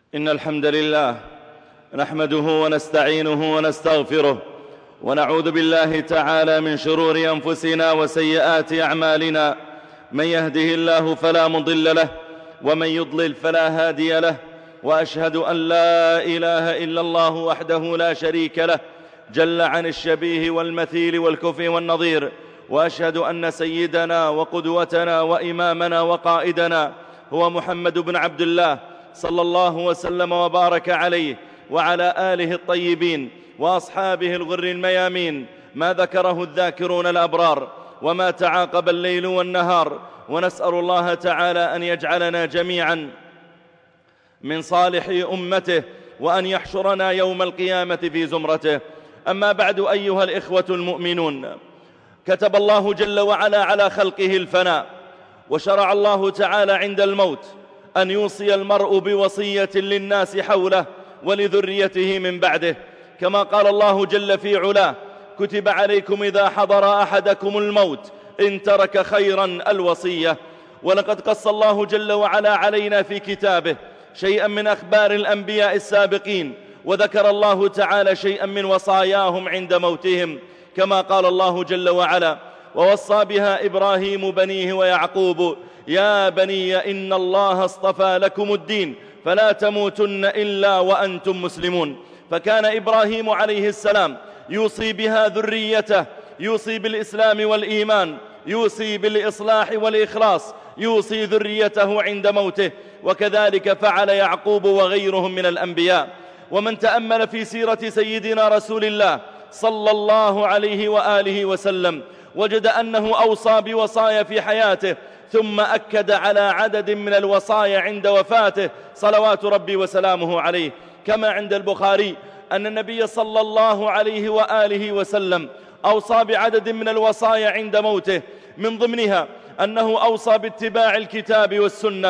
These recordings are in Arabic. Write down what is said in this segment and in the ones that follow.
إن الحمد لله نحمده ونستعينه ونستغفره ونعوذ بالله تعالى من شرور أنفسنا وسيئات أعمالنا. من يهده الله فلا مضل له ومن يضلل فلا هادي له، وأشهد أن لا إله إلا الله وحده لا شريك له جل عن الشبيه والمثيل والكفء والنظير، وأشهد أن سيدنا وقدوتنا وإمامنا وقائدنا هو محمد بن عبد الله صلى الله وسلم وبارك عليه وعلى آله الطيبين وأصحابه الغر الميامين، ما ذكره الذاكرون الأبرار وما تعاقب الليل والنهار. ونسأل الله تعالى أن يجعلنا جميعا من صالح أمته، وأن يحشرنا يوم القيامة في زمرته. أما بعد، أيها الإخوة المؤمنون، كتب الله جل وعلا على خلقه الفناء، وشرع الله تعالى عند الموت أن يوصي المرء بوصية للناس حوله ولذريته من بعده، كما قال الله جل في علاه: كتب عليكم إذا حضر أحدكم الموت إن ترك خيرا الوصية. ولقد قص الله جل وعلا علينا في كتابه شيئا من أخبار الأنبياء السابقين، وذكر الله تعالى شيئا من وصاياهم عند موتهم، كما قال الله جل وعلا: ووصى بها إبراهيم بنيه ويعقوب يا بني إن الله اصطفى لكم الدين فلا تموتن إلا وأنتم مسلمون. فكان إبراهيم عليه السلام يوصي بها ذريته، يوصي بالإسلام والإيمان، يوصي بالإصلاح والإخلاص، يوصي ذريته عند موته. وكذلك فعل يعقوب وغيرهم من الأنبياء. ومن تأمل في سيرة سيدنا رسول الله صلى الله عليه وآله وسلم وجد أنه أوصى بوصايا في حياته، ثم أكد على عدد من الوصايا عند وفاته صلوات ربي وسلامه عليه، كما عند البخاري أن النبي صلى الله عليه وآله وسلم أوصى بعدد من الوصايا عند موته، من ضمنها أنه أوصى باتباع الكتاب والسنة: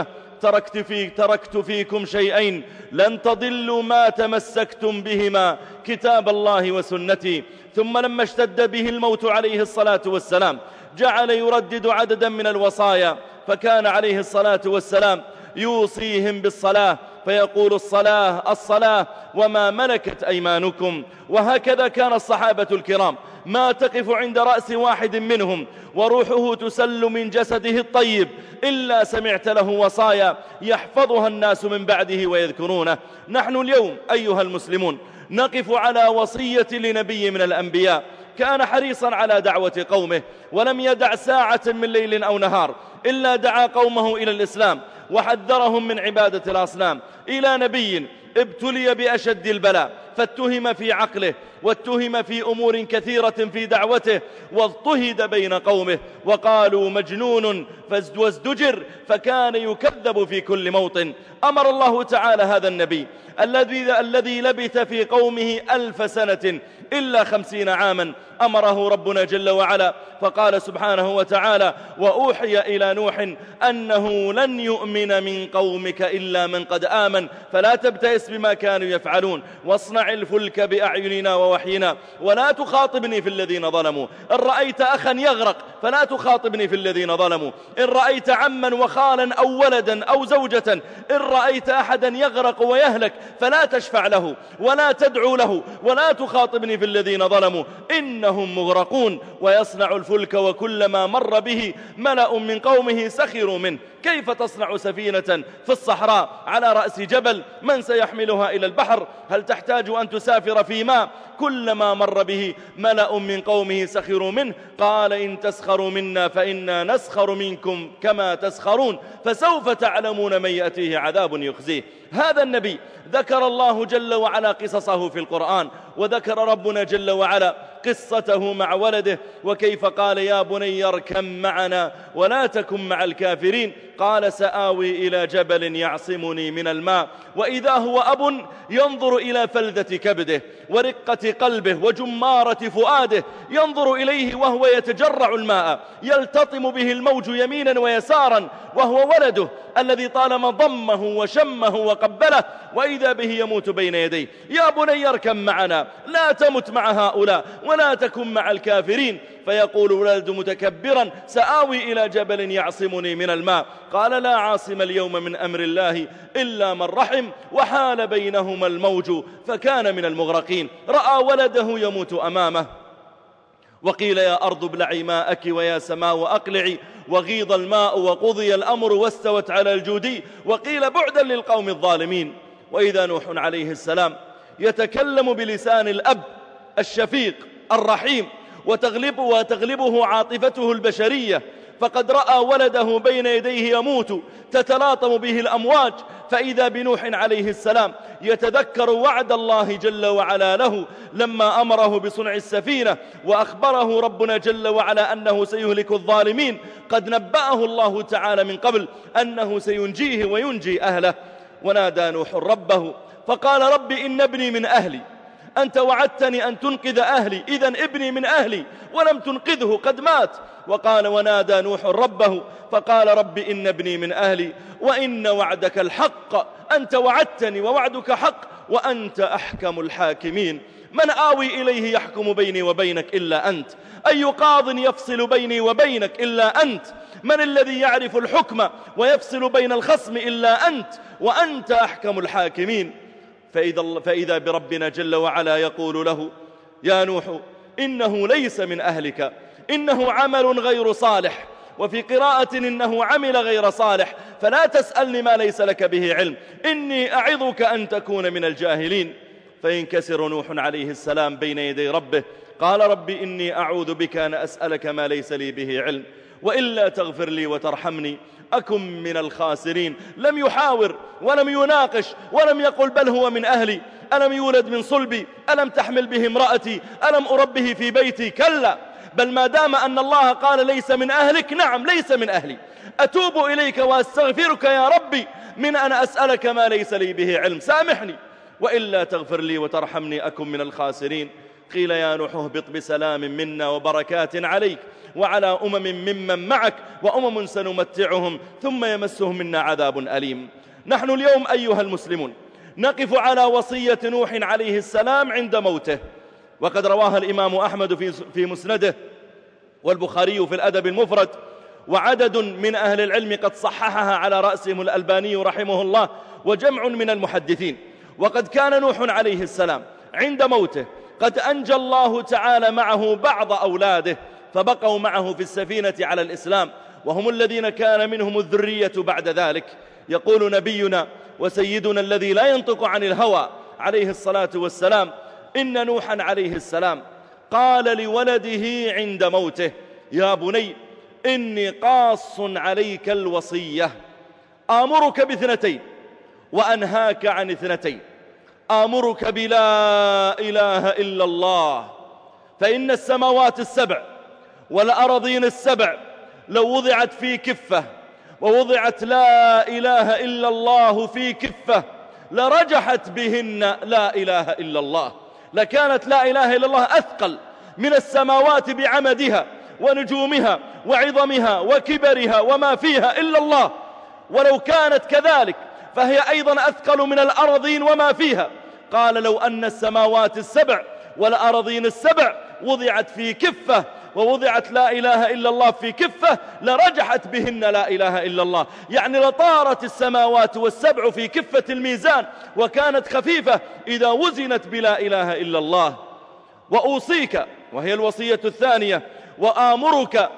تركت فيكم شيئين لن تضلوا ما تمسكتم بهما، كتاب الله وسنتي. ثم لما اشتد به الموت عليه الصلاة والسلام جعل يردد عددا من الوصايا، فكان عليه الصلاة والسلام يوصيهم بالصلاة، فيقول: الصلاة الصلاة وما ملكت أيمانكم. وهكذا كان الصحابة الكرام، ما تقف عند رأس واحد منهم وروحه تسل من جسده الطيب إلا سمعت له وصايا يحفظها الناس من بعده ويذكرونه. نحن اليوم أيها المسلمون نقف على وصية لنبي من الأنبياء كان حريصا على دعوة قومه، ولم يدع ساعة من ليل أو نهار إلا دعا قومه إلى الإسلام وحذرهم من عبادة الأصنام، إلى نبي ابتلي بأشد البلاء، فاتهم في عقله واتهم في أمور كثيرة في دعوته، واضطهد بين قومه وقالوا مجنون وازدجر، فكان يكذب في كل موطن. أمر الله تعالى هذا النبي الذي لبث في قومه 1000 سنة إلا 50 عاما، أمره ربنا جل وعلا فقال سبحانه وتعالى: وأوحي إلى نوح أنه لن يؤمن من قومك إلا من قد آمن فلا تبتئس بما كانوا يفعلون واصنع الفلك بأعيننا ووحينا ولا تخاطبني في الذين ظلموا. إن رأيت أخا يغرق فلا تخاطبني في الذين ظلموا، إن رأيت عما وخالا أو ولدا أو زوجة، إن رأيت أحدا يغرق ويهلك فلا تشفع له ولا تدعو له ولا تخاطبني في الذين ظلموا إنهم مغرقون. ويصنع الفلك وكلما مر به ملأ من قومه سخروا منه. كيف تصنع سفينة في الصحراء على رأس جبل؟ من سيحملها إلى البحر؟ هل تحتاج أن تسافر في ماء؟ كلما مر به ملأ من قومه سخروا منه. قال: إن تسخروا منا فإنا نسخر منكم كما تسخرون، فسوف تعلمون من يأتيه عذاب يخزيه. هذا النبي ذكر الله جل وعلا قصصه في القرآن، وذكر ربنا جل وعلا قصته مع ولده، وكيف قال: يا بني اركب معنا ولا تكن مع الكافرين. قال: سآوي إلى جبل يعصمني من الماء. وإذا هو أب ينظر إلى فلذة كبده ورقة قلبه وجمارة فؤاده، ينظر إليه وهو يتجرع الماء يلتطم به الموج يمينا ويسارا، وهو ولده الذي طالما ضمه وشمه وقبله، وإذا به يموت بين يديه. يا بني اركب معنا لا تمت مع هؤلاء ولا تكن مع الكافرين. فيقول الولد متكبرا سآوي إلى جبل يعصمني من الماء. قال لا عاصم اليوم من أمر الله إلا من رحم وحال بينهما الموج فكان من المغرقين. رأى ولده يموت أمامه، وقيل يا أرض ابلعي ماءك ويا سماء أقلعي، وغيض الماء وقضي الأمر واستوت على الجودي، وقيل بعدا للقوم الظالمين. وإذا نوح عليه السلام يتكلم بلسان الأب الشفيق الرحيم وتغلبه عاطفته البشرية، فقد رأى ولده بين يديه يموت تتلاطم به الأمواج، فإذا بنوح عليه السلام يتذكر وعد الله جل وعلا له لما أمره بصنع السفينة، وأخبره ربنا جل وعلا أنه سيهلك الظالمين. قد نبأه الله تعالى من قبل أنه سينجيه وينجي أهله. ونادى نوح ربه فقال رب إن ابني من أهلي، أنت وعدتني أن تنقذ أهلي، إذن ابني من أهلي ولم تنقذه قد مات. وقال ونادى نوح ربه فقال رب إن ابني من أهلي وإن وعدك الحق، أنت وعدتني ووعدك حق وأنت أحكم الحاكمين. من آوي إليه يحكم بيني وبينك إلا أنت، أي قاض يفصل بيني وبينك إلا أنت، من الذي يعرف الحكم ويفصل بين الخصم إلا أنت، وأنت أحكم الحاكمين. فإذا بربنا جل وعلا يقول له يا نوح إنه ليس من أهلك، إنه عمل غير صالح، وفي قراءة إنه عمل غير صالح، فلا تسألني ما ليس لك به علم، إني أعظك أن تكون من الجاهلين. فينكسر نوح عليه السلام بين يدي ربه قال رب إني أعوذ بك أن أسألك ما ليس لي به علم، وإلا تغفر لي وترحمني أكن من الخاسرين. لم يحاور ولم يناقش ولم يقل بل هو من أهلي، ألم يولد من صلبي، ألم تحمل به امرأتي، ألم أربه في بيتي، كلا، بل ما دام أن الله قال ليس من أهلك، نعم ليس من أهلي، أتوب إليك وأستغفرك يا ربي من أن أسألك ما ليس لي به علم، سامحني، وإلا تغفر لي وترحمني أكن من الخاسرين. قيل يا نوح اهبط بسلام منا وبركات عليك وعلى ممن معك وأمم سنمتعهم ثم يمسهم منا عذاب أليم. نحن اليوم أيها المسلمون نقف على وصية نوح عليه السلام عند موته، وقد رواها الإمام أحمد في مسنده، والبخاري في الأدب المفرد، وعدد من أهل العلم قد صححها على رأسهم الألباني رحمه الله وجمع من المحدثين. وقد كان نوح عليه السلام عند موته قد أنجى الله تعالى معه بعض أولاده فبقوا معه في السفينة على الإسلام، وهم الذين كان منهم الذرية بعد ذلك. يقول نبينا وسيدنا الذي لا ينطق عن الهوى عليه الصلاة والسلام إن نوحا عليه السلام قال لولده عند موته يا بني إني قاص عليك الوصية، آمرك باثنتين وأنهاك عن اثنتين، آمرك بلا إله إلا الله، فإن السماوات السبع والأرضين السبع لو وضعت في كفة ووضعت لا إله إلا الله في كفة لرجحت بهن لا إله إلا الله، لكانت لا إله إلا الله أثقل من السماوات بعمدها ونجومها وعظمها وكبرها وما فيها إلا الله، ولو كانت كذلك فهي أيضا أثقل من الأرضين وما فيها. قال لو أن السماوات السبع والأرضين السبع وضعت في كفة ووضعت لا إله إلا الله في كفة لرجحت بهن لا إله إلا الله، يعني لطارت السماوات والسبع في كفة الميزان وكانت خفيفة إذا وزنت بلا إله إلا الله. وأوصيك، وهي الوصية الثانية، وآمرك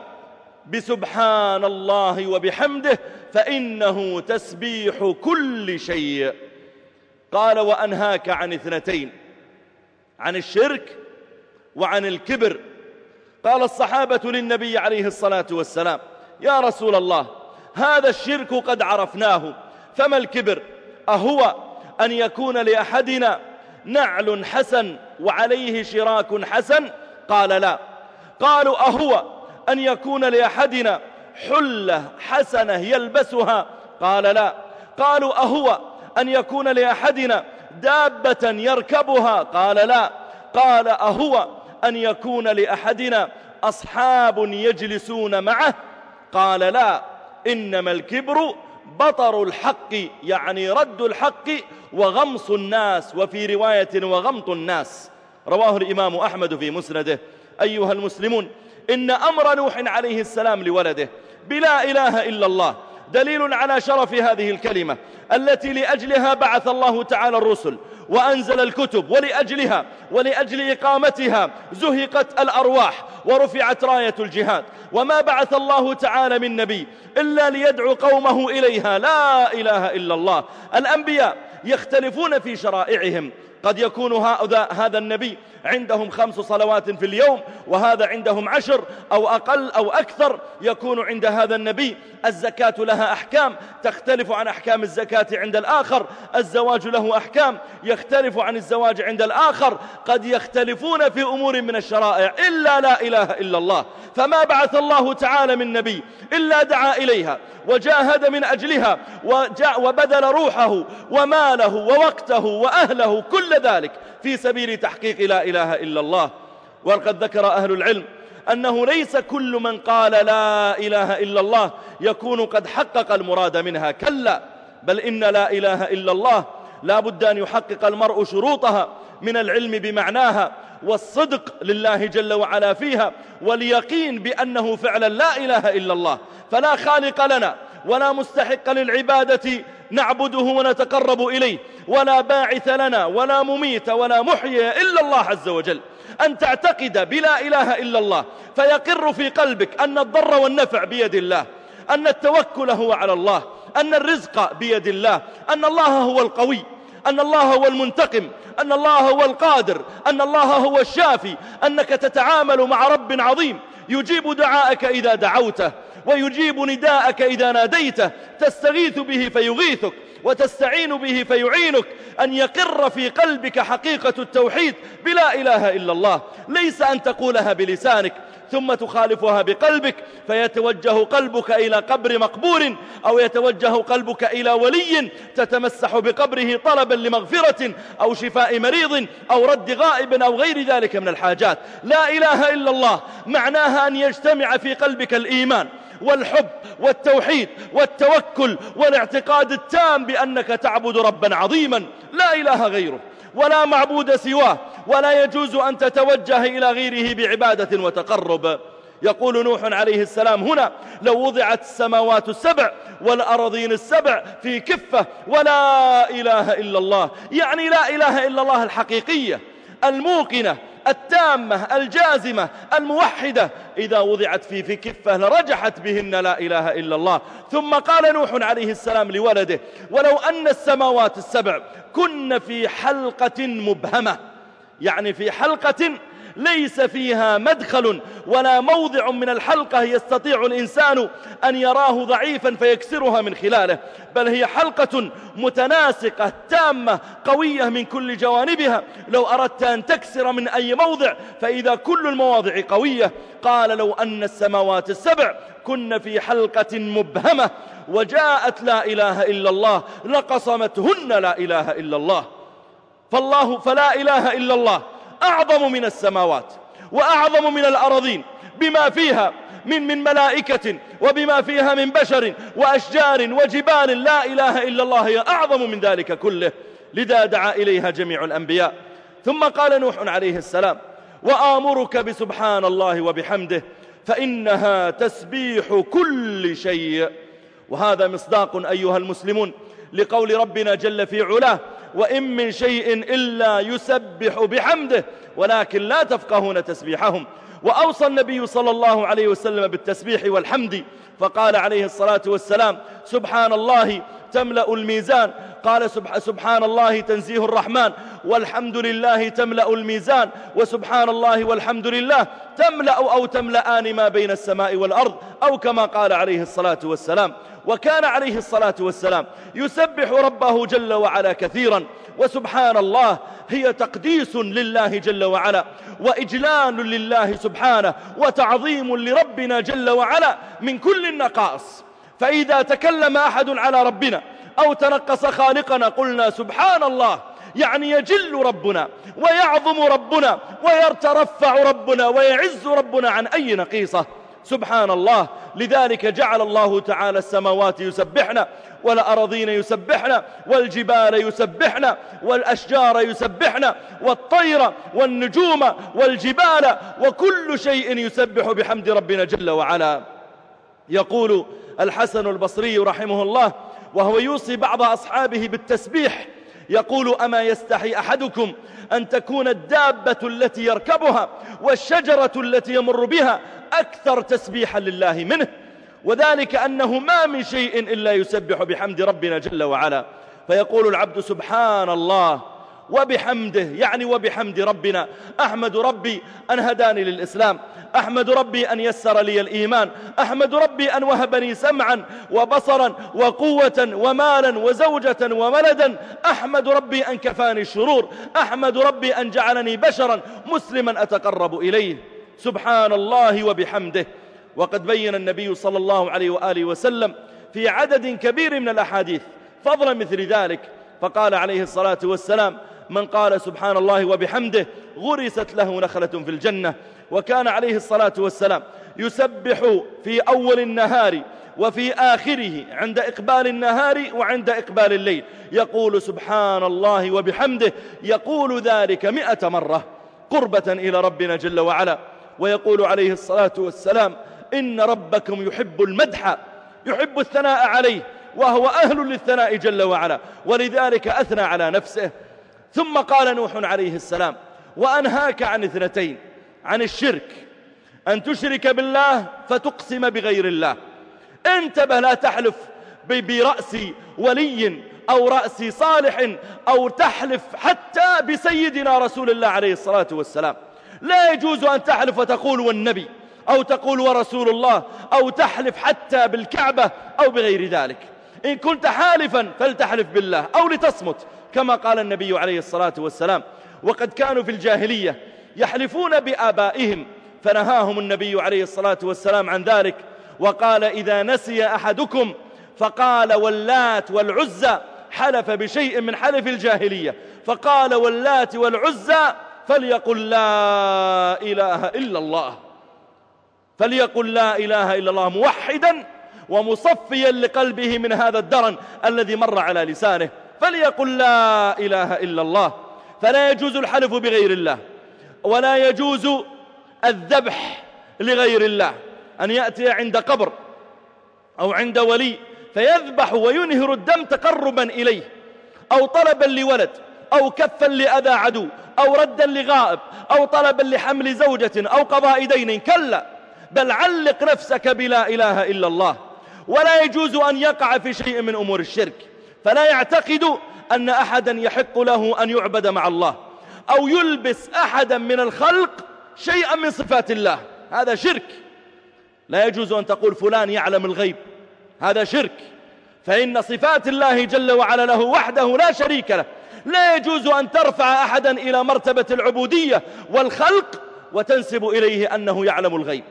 بسبحان الله وبحمده فإنه تسبيح كل شيء. قال وأنهاك عن اثنتين، عن الشرك وعن الكبر. قال الصحابة للنبي عليه الصلاة والسلام يا رسول الله هذا الشرك قد عرفناه، فما الكبر؟ أهو أن يكون لأحدنا نعل حسن وعليه شراك حسن؟ قال لا. قالوا أهو أن يكون لأحدنا حلة حسنة يلبسها؟ قال لا. قالوا أهو أن يكون لأحدنا دابة يركبها؟ قال لا. قال أهو أن يكون لأحدنا أصحاب يجلسون معه؟ قال لا. إنما الكبر بطر الحق، يعني رد الحق وغمص الناس، وفي رواية وغمط الناس. رواه الإمام أحمد في مسنده. أيها المسلمون إن أمر نوح عليه السلام لولده بلا إله إلا الله دليل على شرف هذه الكلمة التي لأجلها بعث الله تعالى الرسل وأنزل الكتب، ولأجل إقامتها زهقت الأرواح ورفعت راية الجهاد. وما بعث الله تعالى من نبي إلا ليدعو قومه إليها لا إله إلا الله. الأنبياء يختلفون في شرائعهم، قد يكون هذا النبي عندهم 5 صلوات في اليوم، وهذا عندهم 10 أو أقل أو أكثر. يكون عند هذا النبي الزكاة لها أحكام تختلف عن أحكام الزكاة عند الآخر، الزواج له أحكام يختلف عن الزواج عند الآخر، قد يختلفون في أمور من الشرائع إلا لا إله إلا الله. فما بعث الله تعالى من نبي إلا دعا إليها وجاهد من أجلها وبذل روحه وماله ووقته وأهله كل ذلك في سبيل تحقيق لا إله إلا الله. وقد ذكر أهل العلم أنه ليس كل من قال لا إله إلا الله يكون قد حقق المراد منها، كلا، بل إن لا إله إلا الله لا بد أن يحقق المرء شروطها من العلم بمعناها والصدق لله جل وعلا فيها واليقين بأنه فعلا لا إله إلا الله. فلا خالق لنا ولا مستحق للعبادة نعبده ونتقرب إليه، ولا باعث لنا ولا مميت ولا محيي إلا الله عز وجل. أن تعتقد بلا إله إلا الله فيقر في قلبك أن الضر والنفع بيد الله، أن التوكل هو على الله، أن الرزق بيد الله، أن الله هو القوي، أن الله هو المنتقم، أن الله هو القادر، أن الله هو الشافي، أنك تتعامل مع رب عظيم يجيب دعاءك إذا دعوته ويجيب نداءك إذا ناديته، تستغيث به فيغيثك وتستعين به فيعينك. أن يقر في قلبك حقيقة التوحيد بلا إله إلا الله، ليس أن تقولها بلسانك ثم تخالفها بقلبك فيتوجه قلبك إلى قبر مقبور، أو يتوجه قلبك إلى ولي تتمسح بقبره طلبا لمغفرة أو شفاء مريض أو رد غائب أو غير ذلك من الحاجات. لا إله إلا الله معناها أن يجتمع في قلبك الإيمان والحب والتوحيد والتوكل والاعتقاد التام بأنك تعبد ربا عظيما لا إله غيره ولا معبود سواه، ولا يجوز أن تتوجه إلى غيره بعبادة وتقرب. يقول نوح عليه السلام هنا: لو وضعت السماوات السبع والأراضين السبع في كفة ولا إله إلا الله، يعني لا إله إلا الله الحقيقية الموقنة التامة الجازمة الموحدة، إذا وضعت في كفة لرجحت بهن لا إله إلا الله. ثم قال نوح عليه السلام لولده: ولو أن السماوات السبع كن في حلقة مبهمة، يعني في حلقة ليس فيها مدخل ولا موضع من الحلقة يستطيع الإنسان أن يراه ضعيفا فيكسرها من خلاله، بل هي حلقة متناسقة تامة قوية من كل جوانبها، لو أردت أن تكسر من أي موضع فإذا كل المواضع قوية. قال: لو أن السماوات السبع كن في حلقة مبهمة وجاءت لا إله إلا الله لقصمتهن لا إله إلا الله. فلا إله إلا الله أعظم من السماوات وأعظم من الأراضين بما فيها من ملائكة وبما فيها من بشر وأشجار وجبال. لا إله إلا الله هي أعظم من ذلك كله، لذا دعا إليها جميع الأنبياء. ثم قال نوح عليه السلام: وآمرك بسبحان الله وبحمده فإنها تسبيح كل شيء. وهذا مصداق أيها المسلمون لقول ربنا جل في علاه: وإن من شيء إلا يسبح بحمده ولكن لا تفقهون تسبيحهم. وأوصى النبي صلى الله عليه وسلم بالتسبيح والحمد، فقال عليه الصلاة والسلام: سبحان الله تملأ الميزان. قال: سبحان الله تنزيه الرحمن، والحمد لله تملأ الميزان، وسبحان الله والحمد لله تملأ أو تملأان ما بين السماء والأرض، أو كما قال عليه الصلاة والسلام. وكان عليه الصلاة والسلام يسبح ربه جل وعلا كثيرا. وسبحان الله هي تقديس لله جل وعلا وإجلال لله سبحانه وتعظيم لربنا جل وعلا من كل النقائص. فإذا تكلم أحد على ربنا أو تنقص خالقنا قلنا سبحان الله، يعني يجل ربنا ويعظم ربنا ويترفع ربنا ويعز ربنا عن أي نقيصة. سبحان الله لذلك جعل الله تعالى السماوات يسبحن والأراضين يسبحن والجبال يسبحن والأشجار يسبحن والطير والنجوم والجبال وكل شيء يسبح بحمد ربنا جل وعلا. يقول الحسن البصري رحمه الله وهو يوصي بعض أصحابه بالتسبيح، يقول: أما يستحي أحدكم أن تكون الدابة التي يركبها والشجرة التي يمر بها أكثر تسبيحا لله منه؟ وذلك أنه ما من شيء إلا يسبح بحمد ربنا جل وعلا. فيقول العبد: سبحان الله وبحمده، يعني وبحمد ربنا. أحمد ربي أن هداني للإسلام، أحمد ربي أن يسر لي الإيمان، أحمد ربي أن وهبني سمعا وبصرا وقوة ومالا وزوجة وولدا، أحمد ربي أن كفاني الشرور، أحمد ربي أن جعلني بشرا مسلما أتقرب إليه. سبحان الله وبحمده. وقد بين النبي صلى الله عليه وآله وسلم في عدد كبير من الأحاديث فضلا مثل ذلك، فقال عليه الصلاة والسلام: من قال سبحان الله وبحمده غرست له نخلة في الجنة. وكان عليه الصلاة والسلام يسبح في أول النهار وفي آخره، عند إقبال النهار وعند إقبال الليل، يقول سبحان الله وبحمده، يقول ذلك 100 مرة قربة إلى ربنا جل وعلا. ويقول عليه الصلاة والسلام: إن ربكم يحب المدح، يحب الثناء عليه، وهو أهل للثناء جل وعلا، ولذلك أثنى على نفسه. ثم قال نوح عليه السلام: وأنهاك عن 2، عن الشرك، أن تشرك بالله فتقسم بغير الله. انتبه، لا تحلف برأس ولي أو رأس صالح، أو تحلف حتى بسيدنا رسول الله عليه الصلاة والسلام. لا يجوز أن تحلف وتقول والنبي، أو تقول ورسول الله، أو تحلف حتى بالكعبة أو بغير ذلك. إن كنت حالفا فلتحلف بالله أو لتصمت، كما قال النبي عليه الصلاة والسلام. وقد كانوا في الجاهلية يحلفون بآبائهم، فنهاهم النبي عليه الصلاة والسلام عن ذلك، وقال: إذا نسي أحدكم فقال واللات والعزى، حلف بشيء من حلف الجاهلية، فقال واللات والعزى، فليقل لا إله إلا الله، فليقل لا إله إلا الله موحدا ومصفيا لقلبه من هذا الدرن الذي مر على لسانه، فليقل لا إله إلا الله. فلا يجوز الحلف بغير الله، ولا يجوز الذبح لغير الله، أن يأتي عند قبر أو عند ولي فيذبح وينهر الدم تقربا إليه، أو طلبا لولد، أو كفا لأذى عدو، أو ردا لغائب، أو طلبا لحمل زوجة، أو قضاء دين. كلا، بل علق نفسك بلا إله إلا الله. ولا يجوز أن يقع في شيء من أمور الشرك، فلا يعتقد أن أحدا يحق له أن يعبد مع الله، أو يلبس أحدا من الخلق شيئا من صفات الله، هذا شرك. لا يجوز أن تقول فلان يعلم الغيب، هذا شرك، فإن صفات الله جل وعلا له وحده لا شريك له. لا يجوز أن ترفع أحدا إلى مرتبة العبودية والخلق وتنسب إليه أنه يعلم الغيب.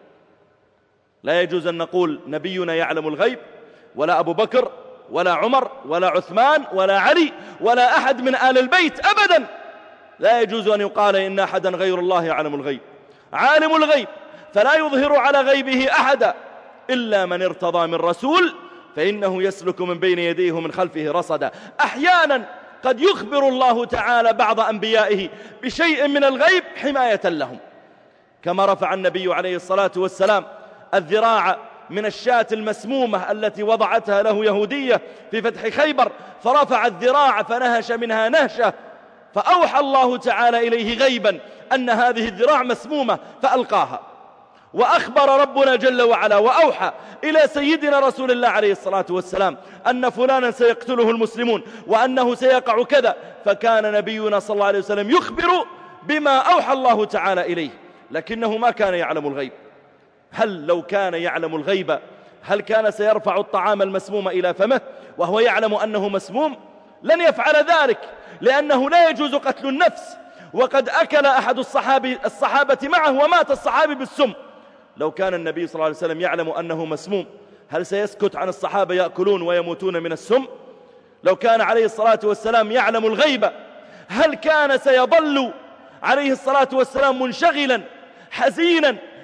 لا يجوز أن نقول نبينا يعلم الغيب، ولا أبو بكر ولا عمر ولا عثمان ولا علي ولا أحد من آل البيت أبدا. لا يجوز أن يقال إن أحدا غير الله يعلم الغيب. عالم الغيب فلا يظهر على غيبه أحدا إلا من ارتضى من رسول، فإنه يسلك من بين يديه ومن خلفه رصدا. أحيانا قد يخبر الله تعالى بعض أنبيائه بشيء من الغيب حماية لهم، كما رفع النبي عليه الصلاة والسلام الذراع من الشاة المسمومة التي وضعتها له يهودية في فتح خيبر، فرفع الذراع فنهش منها نهشة، فأوحى الله تعالى إليه غيبا أن هذه الذراع مسمومة فألقاها. وأخبر ربنا جل وعلا وأوحى إلى سيدنا رسول الله عليه الصلاة والسلام أن فلانا سيقتله المسلمون وأنه سيقع كذا، فكان نبينا صلى الله عليه وسلم يخبر بما أوحى الله تعالى إليه، لكنه ما كان يعلم الغيب. هل لو كان يعلم الغيب هل كان سيرفع الطعام المسموم إلى فمه وهو يعلم أنه مسموم؟ لن يفعل ذلك، لأنه لا يجوز قتل النفس. وقد أكل أحد الصحابة معه ومات الصحابي بالسم. لو كان النبي صلى الله عليه وسلم يعلم أنه مسموم هل سيسكت عن الصحابة يأكلون ويموتون من السم؟ لو كان عليه الصلاة والسلام يعلم الغيب هل كان سيظل عليه الصلاة والسلام منشغلا حزينا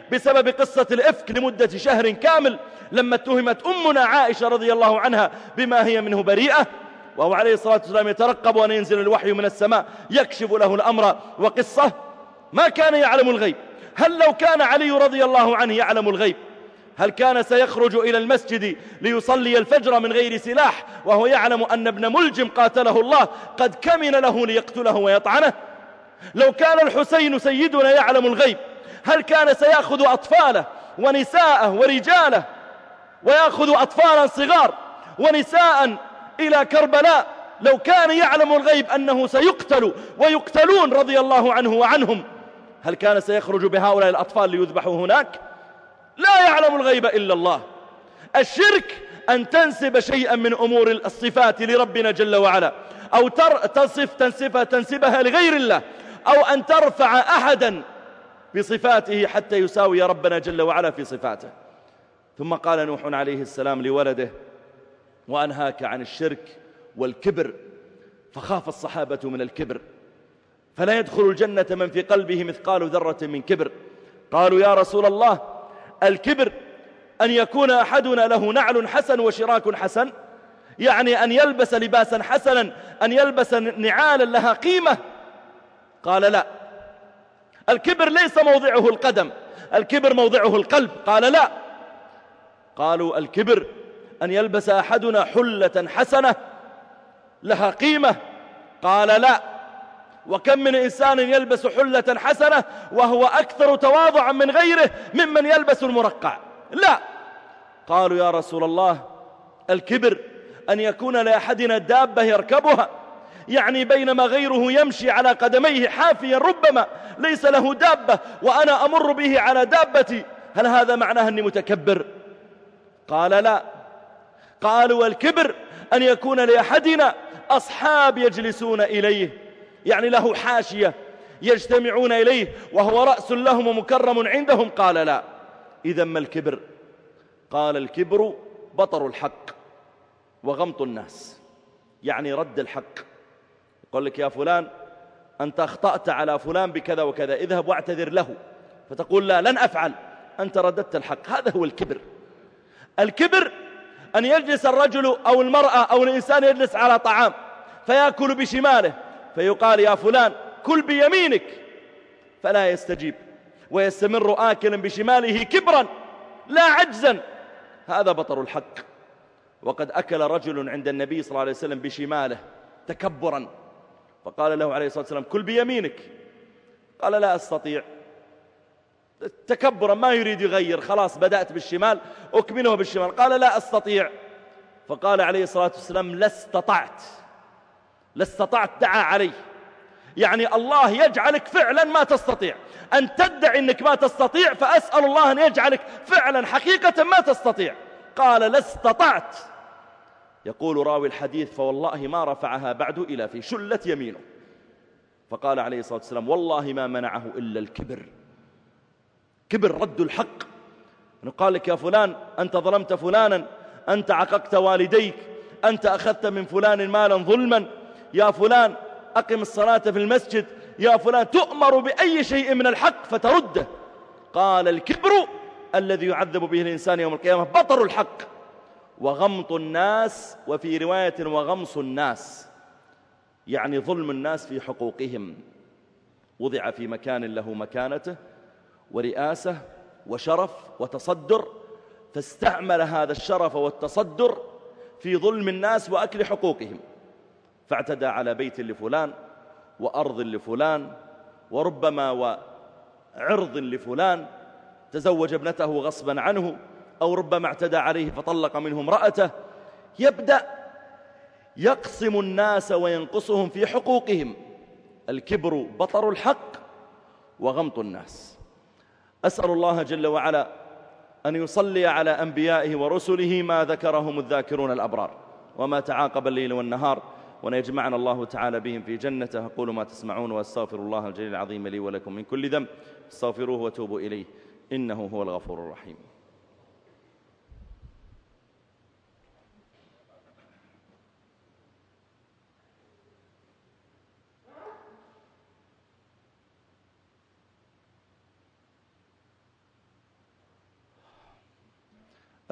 بسبب قصة الإفك لمدة شهر كامل لما اتهمت أمنا عائشة رضي الله عنها بما هي منه بريئة، وهو عليه الصلاة والسلام يترقب أن ينزل الوحي من السماء يكشف له الأمر وقصة. ما كان يعلم الغيب. هل لو كان علي رضي الله عنه يعلم الغيب هل كان سيخرج إلى المسجد ليصلي الفجر من غير سلاح وهو يعلم أن ابن ملجم قاتله الله قد كمن له ليقتله ويطعنه؟ لو كان الحسين سيدنا يعلم الغيب هل كان سيأخذ أطفاله ونساءه ورجاله ويأخذ أطفالا صغار ونساء إلى كربلاء؟ لو كان يعلم الغيب أنه سيقتل ويقتلون رضي الله عنه وعنهم هل كان سيخرج بهؤلاء الأطفال ليذبحوا هناك؟ لا يعلم الغيب إلا الله. الشرك أن تنسب شيئا من أمور الصفات لربنا جل وعلا، أو تنسبها لغير الله، أو أن ترفع أحدا بصفاته حتى يساوي ربنا جل وعلا في صفاته. ثم قال نوح عليه السلام لولده: وأنهاك عن الشرك والكبر. فخاف الصحابة من الكبر، فلا يدخل الجنة من في قلبه مثقال ذرة من كبر. قالوا: يا رسول الله، الكبر أن يكون أحدنا له نعل حسن وشراك حسن، يعني أن يلبس لباسا حسنا، أن يلبس نعالا لها قيمة؟ قال: لا، الكبر ليس موضعه القدم، الكبر موضعه القلب. قال: لا. قالوا: الكبر أن يلبس أحدنا حلة حسنة لها قيمة؟ قال: لا. وكم من إنسان يلبس حلة حسنة وهو أكثر تواضعا من غيره ممن يلبس المرقع؟ لا. قالوا: يا رسول الله، الكبر أن يكون لأحدنا دابة يركبها، يعني بينما غيره يمشي على قدميه حافيا ربما ليس له دابة وأنا أمر به على دابتي، هل هذا معناه أني متكبر؟ قال: لا. قالوا: الكبر أن يكون لأحدنا أصحاب يجلسون إليه، يعني له حاشية يجتمعون إليه وهو رأس لهم ومكرم عندهم. قال: لا. إذا ما الكبر؟ قال: الكبر بطر الحق وغمط الناس، يعني رد الحق. يقول لك: يا فلان، أنت أخطأت على فلان بكذا وكذا، اذهب واعتذر له، فتقول: لا، لن أفعل، أنت رددت الحق. هذا هو الكبر. الكبر أن يجلس الرجل أو المرأة أو الإنسان يجلس على طعام فيأكل بشماله، فيقال: يا فلان، كل بيمينك، فلا يستجيب ويستمر آكلا بشماله كبرا لا عجزا. هذا بطر الحق. وقد أكل رجل عند النبي صلى الله عليه وسلم بشماله تكبرا، فقال له عليه الصلاة والسلام: كل بيمينك. قال: لا أستطيع. تكبرا، ما يريد يغير، خلاص بدأت بالشمال أكمله بالشمال. قال: لا أستطيع. فقال عليه الصلاة والسلام: لا استطعت. لا استطعت دعا عليه، يعني الله يجعلك فعلا ما تستطيع. أن تدعي أنك ما تستطيع، فأسأل الله أن يجعلك فعلا حقيقة ما تستطيع. قال: لا استطعت. يقول راوي الحديث: فوالله ما رفعها بعد إلى في شلت يمينه. فقال عليه الصلاة والسلام: والله ما منعه إلا الكبر. كبر رد الحق. قال لك: يا فلان، أنت ظلمت فلانا، أنت عققت والديك، أنت أخذت من فلان مالا ظلما، يا فلان أقم الصلاة في المسجد، يا فلان، تؤمر بأي شيء من الحق فترده. قال: الكبر الذي يعذب به الإنسان يوم القيامة بطر الحق وغمط الناس، وفي رواية وغمص الناس، يعني ظلم الناس في حقوقهم. وضع في مكان له مكانته ورئاسة وشرف وتصدر، فاستعمل هذا الشرف والتصدر في ظلم الناس وأكل حقوقهم، فاعتدى على بيت لفلان وأرض لفلان وربما وعرض لفلان، تزوج ابنته غصبا عنه، أو ربما اعتدى عليه فطلق منه امرأته. يبدأ يقسم الناس وينقصهم في حقوقهم. الكبر بطر الحق وغمط الناس. أسأل الله جل وعلا أن يصلي على أنبيائه ورسله ما ذكرهم الذاكرون الأبرار وما تعاقب الليل والنهار، وأن يجمعنا الله تعالى بهم في جنته. أقول ما تسمعون وأستغفر الله الجليل العظيم لي ولكم من كل ذنب، استغفروه وتوبوا إليه، إنه هو الغفور الرحيم.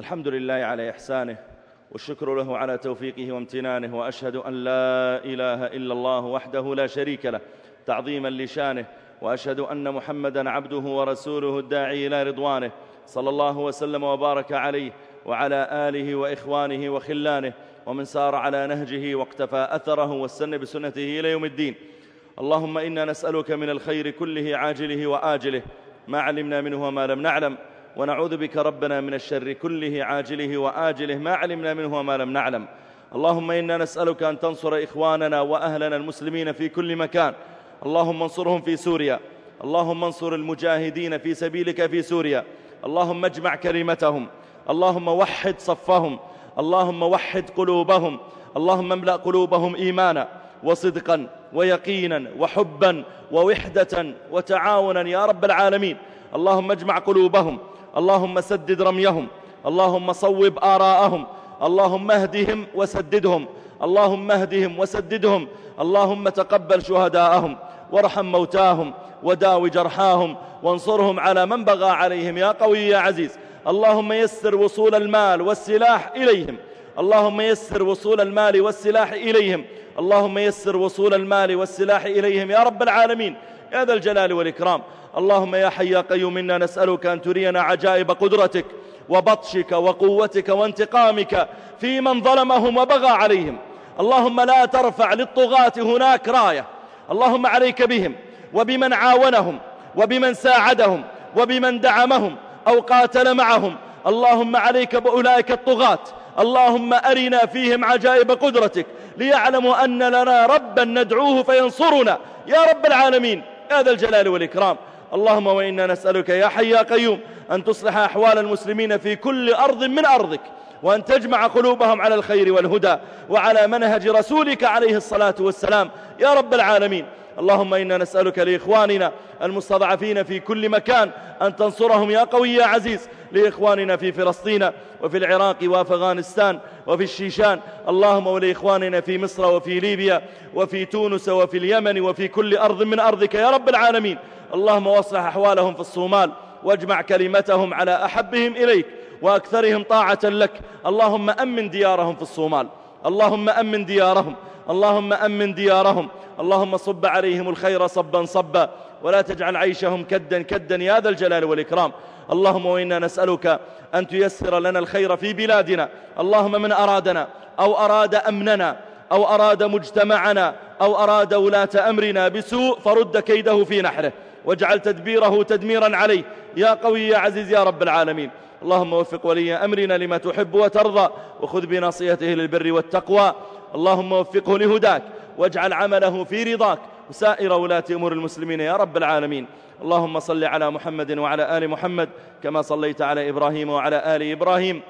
الحمد لله على إحسانه، والشكر له على توفيقه وامتنانه، وأشهد أن لا إله إلا الله وحده لا شريك له تعظيما لشانه، وأشهد أن محمدا عبده ورسوله الداعي إلى رضوانه، صلى الله وسلم وبارك عليه وعلى آله وإخوانه وخلانه ومن سار على نهجه واقتفى أثره واستنى بسنته إلى يوم الدين. اللهم إنا نسألك من الخير كله عاجله وآجله ما علمنا منه وما لم نعلم، ونعوذ بك ربنا من الشر كله عاجله وآجله ما علمنا منه وما لم نعلم. اللهم إنا نسألك أن تنصر إخواننا وأهلنا المسلمين في كل مكان، اللهم انصرهم في سوريا، اللهم انصر المجاهدين في سبيلك في سوريا، اللهم اجمع كلمتهم، اللهم وحد صفهم، اللهم وحد قلوبهم، اللهم املأ قلوبهم إيمانا وصدقا ويقينا وحبا ووحدة وتعاونا يا رب العالمين. اللهم اجمع قلوبهم، اللهم سدد رميهم، اللهم صوب آراءهم، اللهم اهدهم وسددهم، اللهم اهدهم وسددهم، اللهم تقبل شهداءهم وارحم موتاهم وداو جرحاهم وانصرهم على من بغى عليهم يا قوي يا عزيز. اللهم يسر وصول المال والسلاح إليهم، اللهم يسر وصول المال والسلاح إليهم، اللهم يسر وصول المال والسلاح إليهم يا رب العالمين يا ذا الجلال والإكرام. اللهم يا حي يا قيوم إنا نسألك أن ترينا عجائب قدرتك وبطشك وقوتك وانتقامك في من ظلمهم وبغى عليهم. اللهم لا ترفع للطغاة هناك راية، اللهم عليك بهم وبمن عاونهم وبمن ساعدهم وبمن دعمهم أو قاتل معهم. اللهم عليك بأولئك الطغاة، اللهم أرنا فيهم عجائب قدرتك ليعلموا أن لنا ربا ندعوه فينصرنا يا رب العالمين يا ذا الجلال والإكرام. اللهم وإنا نسألك يا حي يا قيوم أن تصلح أحوال المسلمين في كل أرض من أرضك، وأن تجمع قلوبهم على الخير والهدى وعلى منهج رسولك عليه الصلاة والسلام يا رب العالمين. اللهم إنا نسألك لإخواننا المستضعفين في كل مكان أن تنصرهم يا قوي يا عزيز، لإخواننا في فلسطين وفي العراق وأفغانستان وفي الشيشان، اللهم ولإخواننا في مصر وفي ليبيا وفي تونس وفي اليمن وفي كل أرض من أرضك يا رب العالمين. اللهم واصلح أحوالهم في الصومال واجمع كلمتهم على أحبهم إليك وأكثرهم طاعة لك. اللهم أمن ديارهم في الصومال، اللهم أمن ديارهم، اللهم أمن ديارهم، اللهم صب عليهم الخير صبا صبا ولا تجعل عيشهم كدا كدا يا ذا الجلال والإكرام. اللهم وإنا نسألك أن تيسر لنا الخير في بلادنا. اللهم من أرادنا أو أراد أمننا أو أراد مجتمعنا أو أراد ولاة أمرنا بسوء فرد كيده في نحره واجعل تدبيره تدميرا عليه يا قوي يا عزيز يا رب العالمين. اللهم وفق ولي أمرنا لما تحب وترضى وخذ بناصيته للبر والتقوى. اللهم وفقه لهداك واجعل عمله في رضاك وسائر ولاة أمور المسلمين يا رب العالمين. اللهم صل على محمد وعلى آل محمد كما صليت على إبراهيم وعلى آل إبراهيم،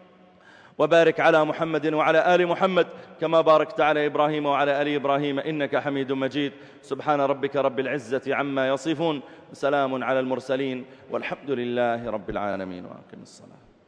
وبارك على محمد وعلى آل محمد كما باركت على إبراهيم وعلى آل إبراهيم إنك حميد مجيد. سبحان ربك رب العزة عما يصفون، وسلام على المرسلين والحمد لله رب العالمين. وأقم الصلاة.